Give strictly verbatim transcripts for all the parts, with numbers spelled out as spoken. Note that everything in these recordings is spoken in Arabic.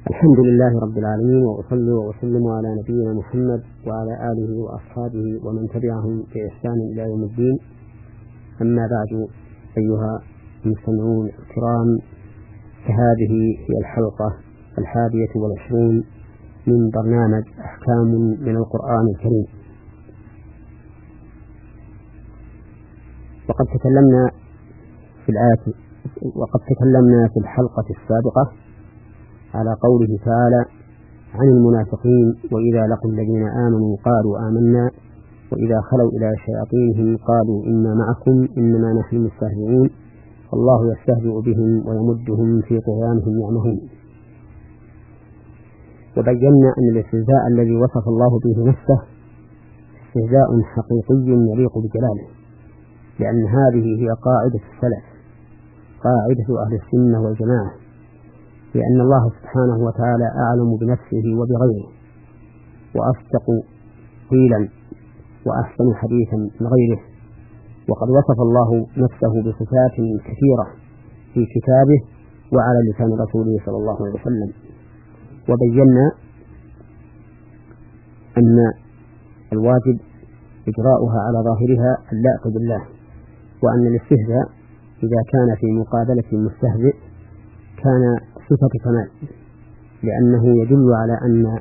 الحمد لله رب العالمين، وأصلي وأسلم على نبينا محمد وعلى آله وأصحابه ومن تبعهم بإحسان إلى يوم الدين. أما بعد، أيها المستمعون الكرام، فهذه هي الحلقة الحادية والعشرون من برنامج أحكام من القرآن الكريم. وقد تكلمنا في الآية وقد تكلمنا في الحلقة السابقة على قوله تعالى عن المنافقين: وإذا لقوا الذين آمنوا قالوا آمنا وإذا خلوا إلى شياطينهم قالوا إنا معكم إنما نحن مستهزئون والله يستهزئ بهم ويمدهم في طغيانهم يعمهون. وبينا أن الاستهزاء الذي وصف الله به نفسه استهزاء حقيقي يليق بجلاله، لأن هذه هي قاعدة السلف، قاعدة أهل السنة والجماعة، لأن الله سبحانه وتعالى أعلم بنفسه وبغيره، وأصدق قيلا وأحسن حديثا من غيره. وقد وصف الله نفسه بصفات كثيرة في كتابه وعلى لسان رسوله صلى الله عليه وسلم. وبينا أن الواجب إجراؤها على ظاهرها اللائق بالله، وأن الاستهزاء إذا كان في مقابلة المستهزئ كان صفة كمال، لأنه يدل على أن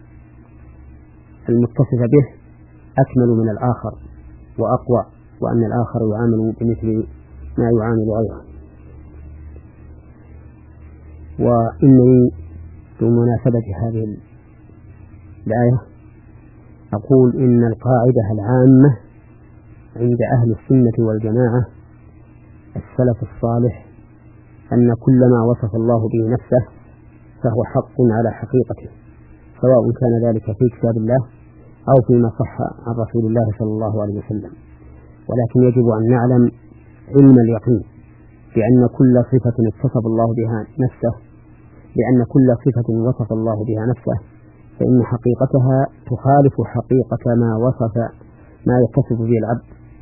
المتصف به أكمل من الآخر وأقوى، وأن الآخر يعامل بمثل ما يعامل غيره. وإنني بمناسبة هذه الآية أقول إن القاعدة العامة عند أهل السنة والجماعة السلف الصالح أن كل ما وصف الله به نفسه فهو حق على حقيقته، سواء كان ذلك في كتاب الله أو فيما صح عن رسول الله صلى الله عليه وسلم. ولكن يجب أن نعلم علم اليقين بأن كل صفة اتصف الله بها نفسه لأن كل صفة وصف الله بها نفسه فإن حقيقتها تخالف حقيقة ما وصف ما يتصف به العبد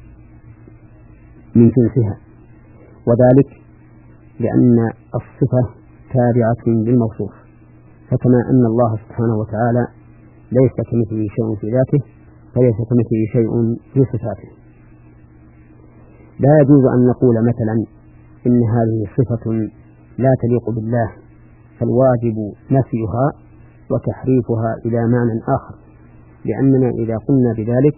من جنسها، وذلك لأن الصفة تابعة للموصوف، فكما أن الله سبحانه وتعالى ليس كمثله شيء في ذاته فليس كمثله شيء في صفاته. لا يجوز أن نقول مثلا إن هذه صفة لا تليق بالله، فالواجب نفيها وتحريفها إلى معنى آخر، لأننا إذا قلنا بذلك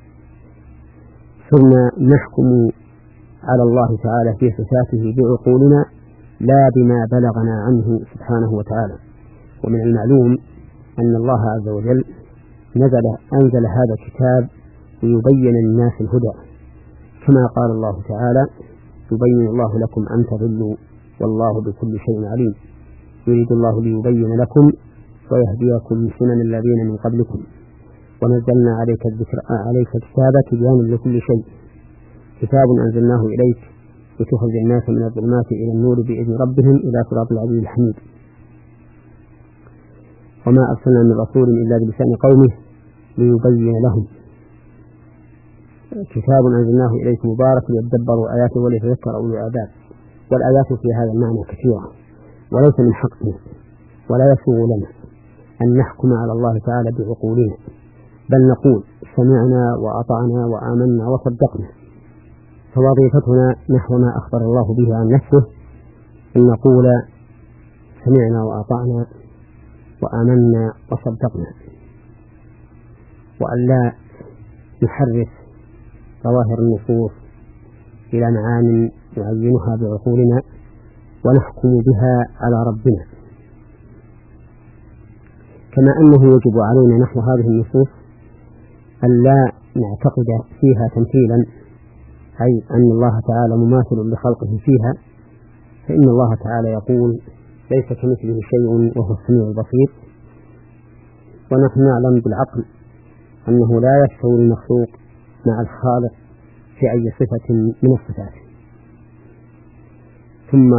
صرنا نحكم على الله تعالى في صفاته بعقولنا لا بما بلغنا عنه سبحانه وتعالى. ومن المعلوم أن الله عز وجل نزل أنزل هذا الكتاب ليبين للناس الهدى، كما قال الله تعالى: يبين الله لكم أن تضلوا والله بكل شيء عليم، يريد الله ليبين لكم ويهديكم سنن الذين من قبلكم ونزلنا عليك الذكر عليك الكتاب تبيانا لكل شيء، كتاب أنزلناه إليك لتخرج الناس من الظلمات إلى النور بإذن ربهم إلى صراط العزيز الحميد. وما أرسلنا من رسول إلا بلسان قومه ليبين لهم، كتاب أنزلناه إليك مبارك ليدبروا آياته وليتذكر أولو الألباب. والآيات في هذا المعنى كثيرة، وليس من حقنا ولا يسوغ لنا أن نحكم على الله تعالى بعقولنا، بل نقول سمعنا وأطعنا وآمنا وصدقنا. فوظيفتنا نحو ما أخبر الله به عن نفسه أن نقول سمعنا وأطعنا وآمنا وصدقنا، وأن لا نحرف ظواهر النصوص إلى معان نعينها بعقولنا ونحكم بها على ربنا. كما أنه يجب علينا نحو هذه النصوص أن لا نعتقد فيها تمثيلا، أي أن الله تعالى مماثل لخلقه فيها، فإن الله تعالى يقول: ليس كمثله شيء وهو السميع البصير. ونحن نعلم بالعقل أنه لا يستوي المخلوق مع الخالق في أي صفة من الصفات. ثم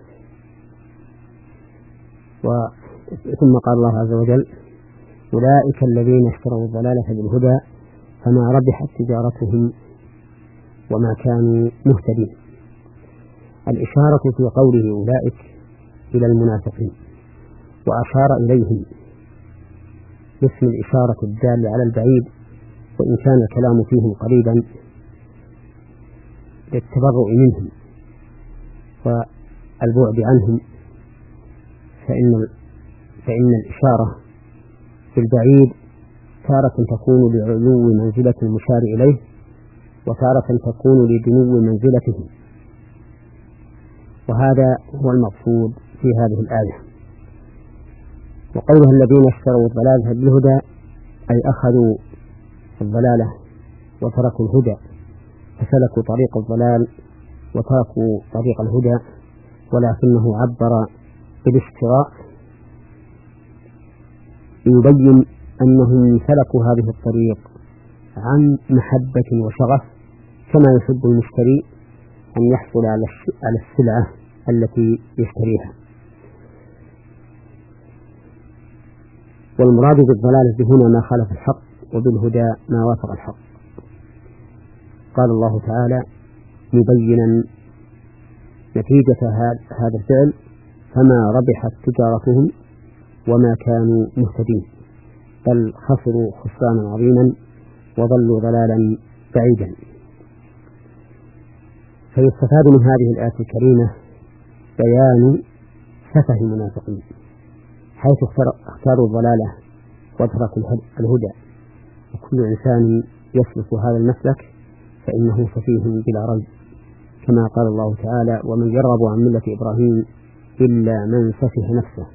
و... ثم قال الله عز وجل: أولئك الذين اشتروا الضلالة بالهدى فما ربحت تجارتهم وما كانوا مهتدين. الإشارة في قوله أولئك إلى المنافقين، وأشار إليهم باسم الإشارة الدالة على البعيد، وإن كان الكلام فيهم قريبا للتبرؤ منهم والبعد عنهم، فإن فإن الإشارة في البعيد تارة تكون لعلو منزلة المشار إليه، وتارة تكون لدنو منزلته، وهذا هو المقصود في هذه الآية. وقولها الذين اشتروا الضلالة بالهدى أي أخذوا الضلالة وتركوا الهدى، فسلكوا طريق الضلال وتركوا طريق الهدى، ولكنه عبر بالاشتراء يبين أنهم سلكوا هذه الطريق عن محبة وشغف، كما يحب المشتري أن يحصل على السلعة التي يشتريها. والمراد بالضلالة هنا ما خالف الحق، وبالهدى ما وافق الحق. قال الله تعالى مبينا نتيجة هذا الفعل: فما ربحت تجارتهم وما كانوا مهتدين، بل خسروا خسرانا عظيما وضلوا ضلالا بعيدا. فيستفاد من هذه الآية الكريمة بيان سفه المنافقين، حيث اختاروا الضلالة وتركوا الهدى، وكل إنسان يسلك هذا المسلك فإنه سفيه بلا ريب، كما قال الله تعالى: ومن يرغب عن ملة إبراهيم إلا من سفه نفسه.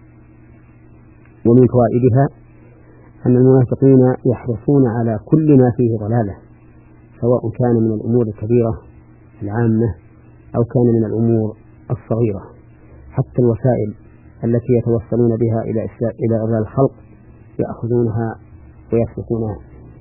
ومن فوائدها أن المنافقين يحرصون على كل ما فيه ضلالة، سواء كان من الأمور الكبيرة العامة أو كان من الأمور الصغيرة، حتى الوسائل التي يتوصلون بها إلى إلى إضلال الخلق يأخذونها ويسلكونها.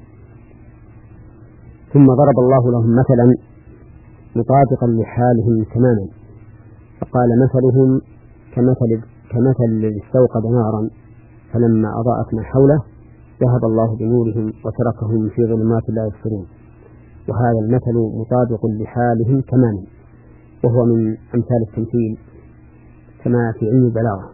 ثم ضرب الله لهم مثلا مطابقا لحالهم تماما، فقال: مثلهم كمثل كمثل الذي استوقد نارا فلما أضاءت ما حوله ذهب الله بنورهم وتركهم في ظلمات لا يبصرون. وهذا المثل مطابق لحالهم تماما، وهو من أمثال التمثيل كما في علم البلاغة.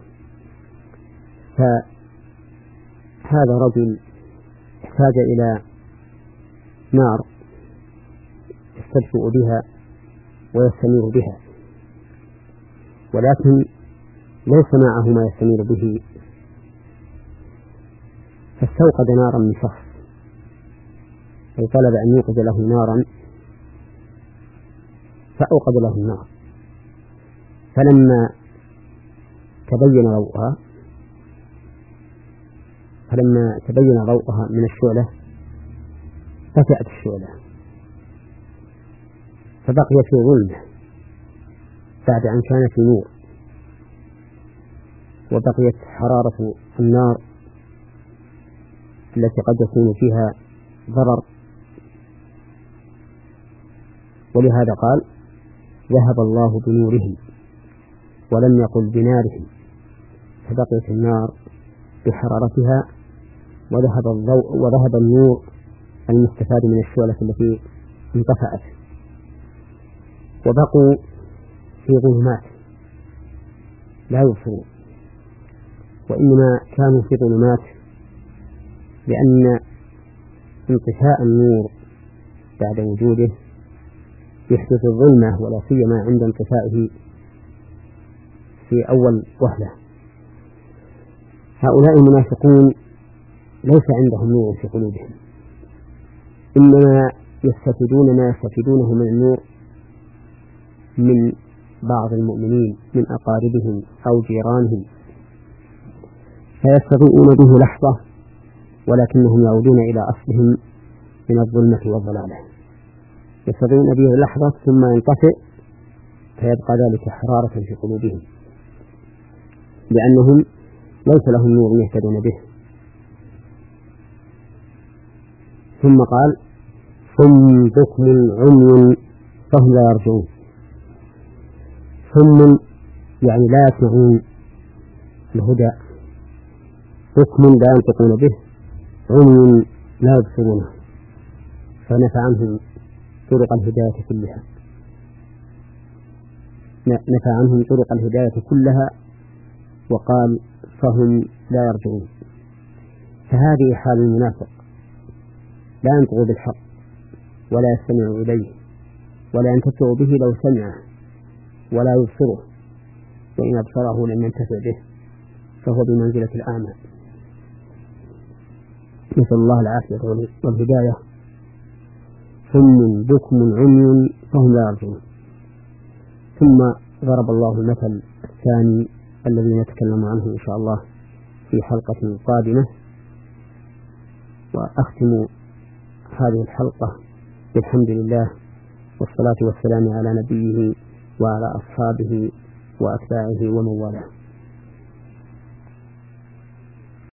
فهذا رجل احتاج إلى نار يستدفئ بها ويستنير بها، ولكن ليس معه ما يستنير به، فاستوقد نارا من شخص، أي طلب أن يوقد له نارا فأوقد له النار، فلما تبين ضوءها فلما تبين ضوءها من الشعلة فتأت الشعلة فبقي في ظلمة بعد أن كان في نور، وبقيت حرارة النار التي قد يكون فيها ضرر. ولهذا قال: ذهب الله بنورهم، ولم يقل بنارهم، فبقيت النار بحرارتها وذهب الضوء وذهب النور المستفاد من الشعلة التي انطفأت، وبقوا في ظلمات لا يبصرون. وإنما كانوا في ظلمات لأن انطفاء النور بعد وجوده يحدث الظلمة، ولا سيما عند انطفائه في أول وهلة. هؤلاء المنافقون ليس عندهم نور في قلوبهم، إنما يستفيدون ما يستفيدونه من النور من بعض المؤمنين من أقاربهم أو جيرانهم، فيستضيئون به لحظة، ولكنهم يعودون إلى أصلهم من الظلمة والضلالة، يستضيئون به لحظة ثم ينطفئ، فيبقى ذلك حرارة في قلوبهم، لأنهم ليس لهم نور يهتدون به. ثم قال: ثم بكم عمي فهم لا يرجعون. ثم يعني لا يسمعون الهدى، بكم لا ينطقون به، عمي لا يبصرونه، فنفى عنهم طرق الهداية كلها نفى عنهم طرق الهداية كلها وقال: فهم لا يرجعون. فهذه حال المنافق، لا ينطق بالحق ولا يستمع إليه ولا ينتفع به لو سمعه ولا يبصره، وإن أبصره لم ينتفع به، فهو بمنزلة الأعمى. نسأل الله العافية والهداية. ثم بكم عمي فهم لا يرجعون. ثم ضرب الله المثل الثاني الذي نتكلم عنه إن شاء الله في حلقة قادمة. وأختم هذه الحلقة بالحمد لله والصلاة والسلام على نبيه وعلى أصحابه وأتباعه ومن والاه.